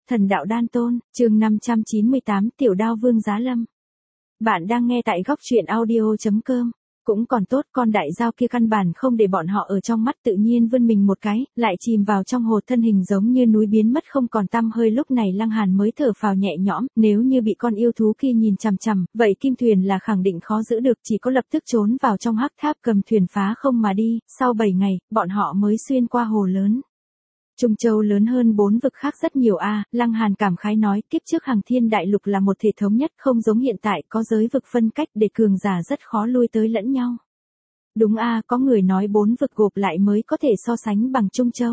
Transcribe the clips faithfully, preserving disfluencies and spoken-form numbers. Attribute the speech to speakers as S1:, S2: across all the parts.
S1: Thần đạo đan tôn, chương năm trăm chín mươi tám, Tiểu Đao Vương Giá Lâm. Bạn đang nghe tại góc truyện audio chấm com. Cũng còn tốt, con đại dao kia căn bản không để bọn họ ở trong mắt, tự nhiên vươn mình một cái, lại chìm vào trong hồ, thân hình giống như núi biến mất không còn tăm hơi. Lúc này Lăng Hàn mới thở phào nhẹ nhõm, nếu như bị con yêu thú kia nhìn chằm chằm, vậy kim thuyền là khẳng định khó giữ được, chỉ có lập tức trốn vào trong hắc tháp cầm thuyền phá không mà đi. Sau bảy ngày, bọn họ mới xuyên qua hồ lớn. Trung Châu lớn hơn bốn vực khác rất nhiều a, à, Lăng Hàn cảm khái nói, kiếp trước Hằng Thiên Đại Lục là một thể thống nhất, không giống hiện tại có giới vực phân cách để cường giả rất khó lui tới lẫn nhau. Đúng a, à, có người nói bốn vực gộp lại mới có thể so sánh bằng Trung Châu.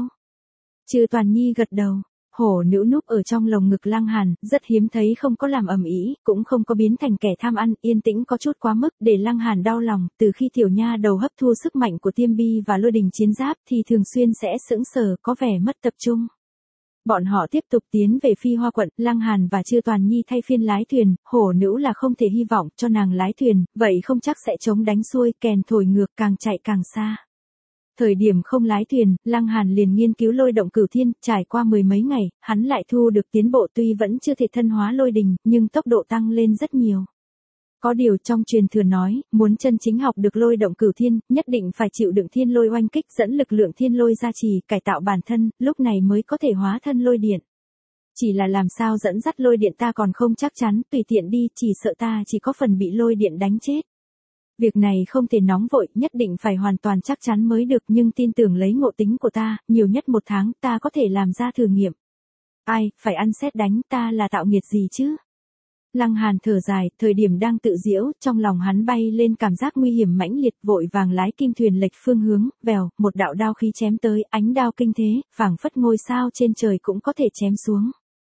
S1: Trừ Toàn Nhi gật đầu. Hổ nữ núp ở trong lồng ngực Lăng Hàn, rất hiếm thấy, không có làm ầm ĩ, cũng không có biến thành kẻ tham ăn, yên tĩnh có chút quá mức để Lăng Hàn đau lòng. Từ khi tiểu nha đầu hấp thu sức mạnh của Tiêm Bi và Lôi Đình chiến giáp thì thường xuyên sẽ sững sờ, có vẻ mất tập trung. Bọn họ tiếp tục tiến về Phi Hoa quận, Lăng Hàn và Trư Toàn Nhi thay phiên lái thuyền, hổ nữ là không thể hy vọng cho nàng lái thuyền, vậy không chắc sẽ chống đánh xuôi, kèn thổi ngược, càng chạy càng xa. Thời điểm không lái thuyền, Lăng Hàn liền nghiên cứu lôi động cửu thiên, trải qua mười mấy ngày, hắn lại thu được tiến bộ, tuy vẫn chưa thể thân hóa lôi đình, nhưng tốc độ tăng lên rất nhiều. Có điều trong truyền thừa nói, muốn chân chính học được lôi động cửu thiên, nhất định phải chịu đựng thiên lôi oanh kích, dẫn lực lượng thiên lôi gia trì, cải tạo bản thân, lúc này mới có thể hóa thân lôi điện. Chỉ là làm sao dẫn dắt lôi điện ta còn không chắc chắn, tùy tiện đi, chỉ sợ ta chỉ có phần bị lôi điện đánh chết. Việc này không thể nóng vội, nhất định phải hoàn toàn chắc chắn mới được, nhưng tin tưởng lấy ngộ tính của ta, nhiều nhất một tháng ta có thể làm ra thử nghiệm. Ai, phải ăn sét đánh, ta là tạo nghiệt gì chứ? Lăng Hàn thở dài, thời điểm đang tự giễu, trong lòng hắn bay lên cảm giác nguy hiểm mãnh liệt, vội vàng lái kim thuyền lệch phương hướng, vèo, một đạo đao khí chém tới, ánh đao kinh thế, phảng phất ngôi sao trên trời cũng có thể chém xuống.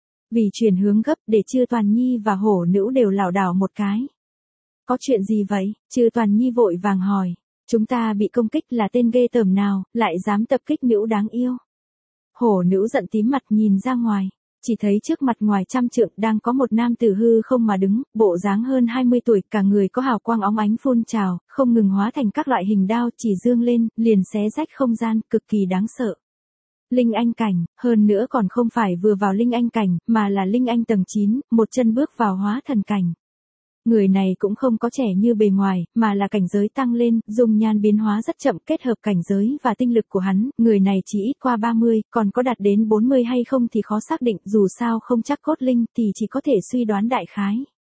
S1: Vì chuyển hướng gấp để Trư Toàn Nhi và hổ nữ đều lảo đảo một cái. Có chuyện gì vậy? Trư Toàn Nhi vội vàng hỏi. Chúng ta bị công kích, là tên ghê tởm nào, lại dám tập kích nữ đáng yêu. Hổ nữ giận tím mặt nhìn ra ngoài. Chỉ thấy trước mặt ngoài trăm trượng đang có một nam tử hư không mà đứng, bộ dáng hơn hai mươi tuổi, cả người có hào quang óng ánh phun trào, không ngừng hóa thành các loại hình đao, chỉ dương lên, liền xé rách không gian, cực kỳ đáng sợ. Linh Anh cảnh, hơn nữa còn không phải vừa vào Linh Anh cảnh, mà là Linh Anh tầng chín, một chân bước vào hóa thần cảnh. Người này cũng không có trẻ như bề ngoài, mà là cảnh giới tăng lên, dung nhan biến hóa rất chậm, kết hợp cảnh giới và tinh lực của hắn, người này chỉ ít qua ba mươi, còn có đạt đến bốn mươi hay không thì khó xác định, dù sao không chắc cốt linh thì chỉ có thể suy đoán đại khái.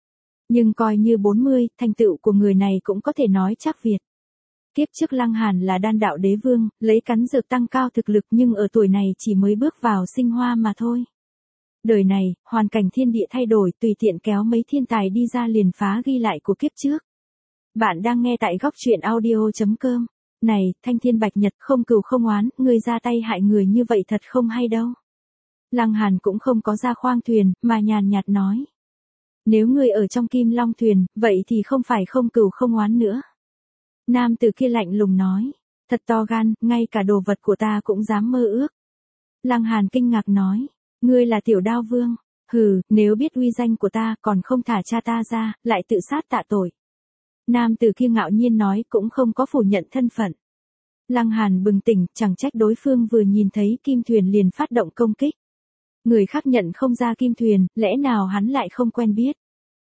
S1: Nhưng coi như bốn mươi, thành tựu của người này cũng có thể nói chắc Việt. Kiếp trước Lăng Hàn là đan đạo đế vương, lấy cắn dược tăng cao thực lực, nhưng ở tuổi này chỉ mới bước vào sinh hoa mà thôi. Đời này, hoàn cảnh thiên địa thay đổi, tùy tiện kéo mấy thiên tài đi ra liền phá ghi lại của kiếp trước. Bạn đang nghe tại góc truyện audio chấm com. Này, Thanh Thiên Bạch Nhật, không cừu không oán, ngươi ra tay hại người như vậy thật không hay đâu. Lăng Hàn cũng không có ra khoang thuyền, mà nhàn nhạt nói. Nếu ngươi ở trong Kim Long thuyền, vậy thì không phải không cừu không oán nữa. Nam tử kia lạnh lùng nói. Thật to gan, ngay cả đồ vật của ta cũng dám mơ ước. Lăng Hàn kinh ngạc nói. Ngươi là Tiểu Đao Vương, hừ, nếu biết uy danh của ta còn không thả cha ta ra, lại tự sát tạ tội. Nam tử kia ngạo nhiên nói, cũng không có phủ nhận thân phận. Lăng Hàn bừng tỉnh, chẳng trách đối phương vừa nhìn thấy kim thuyền liền phát động công kích. Người khác nhận không ra kim thuyền, lẽ nào hắn lại không quen biết.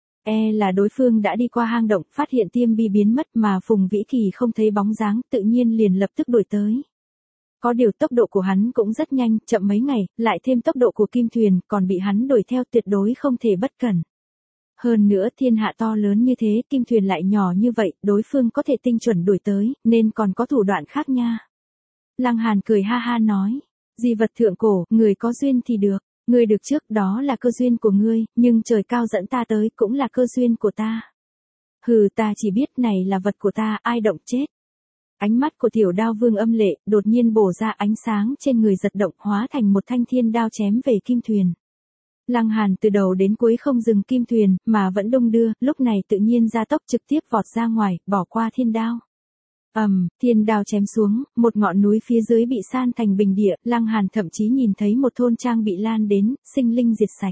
S1: E là đối phương đã đi qua hang động, phát hiện Tiêm Bi biến mất mà Phùng Vĩ Kỳ không thấy bóng dáng, tự nhiên liền lập tức đuổi tới. Có điều tốc độ của hắn cũng rất nhanh, chậm mấy ngày, lại thêm tốc độ của kim thuyền, còn bị hắn đuổi theo, tuyệt đối không thể bất cẩn. Hơn nữa thiên hạ to lớn như thế, kim thuyền lại nhỏ như vậy, đối phương có thể tinh chuẩn đuổi tới, nên còn có thủ đoạn khác nha. Lăng Hàn cười ha ha nói, di vật thượng cổ, người có duyên thì được, người được trước đó là cơ duyên của ngươi, nhưng trời cao dẫn ta tới cũng là cơ duyên của ta. Hừ, ta chỉ biết này là vật của ta, ai động chết. Ánh mắt của Tiểu Đao Vương âm lệ, đột nhiên bổ ra ánh sáng trên người giật động, hóa thành một thanh thiên đao chém về kim thuyền. Lăng Hàn từ đầu đến cuối không dừng kim thuyền, mà vẫn đung đưa, lúc này tự nhiên ra tốc trực tiếp vọt ra ngoài, bỏ qua thiên đao. Ầm, um, thiên đao chém xuống, một ngọn núi phía dưới bị san thành bình địa, Lăng Hàn thậm chí nhìn thấy một thôn trang bị lan đến, sinh linh diệt sạch.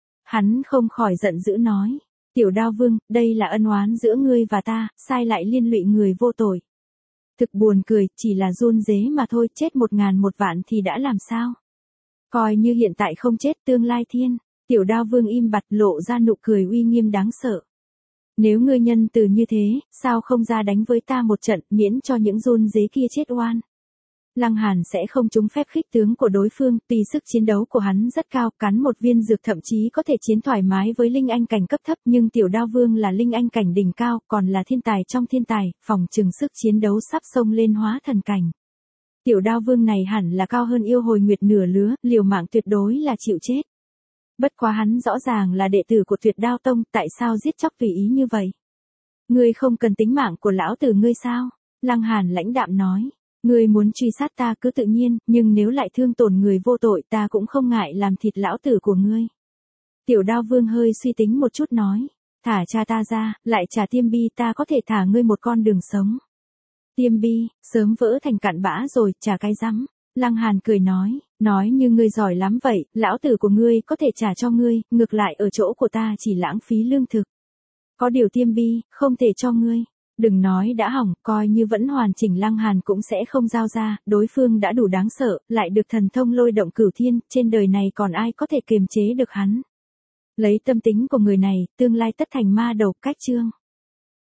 S1: Hắn không khỏi giận dữ nói, Tiểu Đao Vương, đây là ân oán giữa ngươi và ta, sai lại liên lụy người vô tội. Thực buồn cười, chỉ là run rế mà thôi, chết một ngàn một vạn thì đã làm sao? Coi như hiện tại không chết tương lai thiên. Tiểu đao vương im bặt lộ ra nụ cười uy nghiêm đáng sợ. Nếu ngươi nhân từ như thế, sao không ra đánh với ta một trận miễn cho những run dế kia chết oan. Lăng Hàn sẽ không trúng phép khích tướng của đối phương, tuy sức chiến đấu của hắn rất cao, cắn một viên dược thậm chí có thể chiến thoải mái với linh anh cảnh cấp thấp, nhưng tiểu đao vương là linh anh cảnh đỉnh cao, còn là thiên tài trong thiên tài, phòng trừng sức chiến đấu sắp xông lên hóa thần cảnh. Tiểu đao vương này hẳn là cao hơn yêu hồi nguyệt nửa lứa, liều mạng tuyệt đối là chịu chết. Bất quá hắn rõ ràng là đệ tử của Tuyệt Đao Tông, tại sao giết chóc tùy ý như vậy? Ngươi không cần tính mạng của lão tử ngươi sao? Lăng Hàn lãnh đạm nói. Ngươi muốn truy sát ta cứ tự nhiên, nhưng nếu lại thương tổn người vô tội ta cũng không ngại làm thịt lão tử của ngươi. Tiểu đao vương hơi suy tính một chút nói. Thả cha ta ra, lại trả Tiêm Bi ta có thể thả ngươi một con đường sống. Tiêm Bi, sớm vỡ thành cặn bã rồi, trả cái rắm. Lăng Hàn cười nói, nói như ngươi giỏi lắm vậy, lão tử của ngươi có thể trả cho ngươi, ngược lại ở chỗ của ta chỉ lãng phí lương thực. Có điều Tiêm Bi, không thể cho ngươi. Đừng nói đã hỏng, coi như vẫn hoàn chỉnh Lăng Hàn cũng sẽ không giao ra, đối phương đã đủ đáng sợ, lại được thần thông lôi động cửu thiên, trên đời này còn ai có thể kiềm chế được hắn. Lấy tâm tính của người này, tương lai tất thành ma đầu cách chương.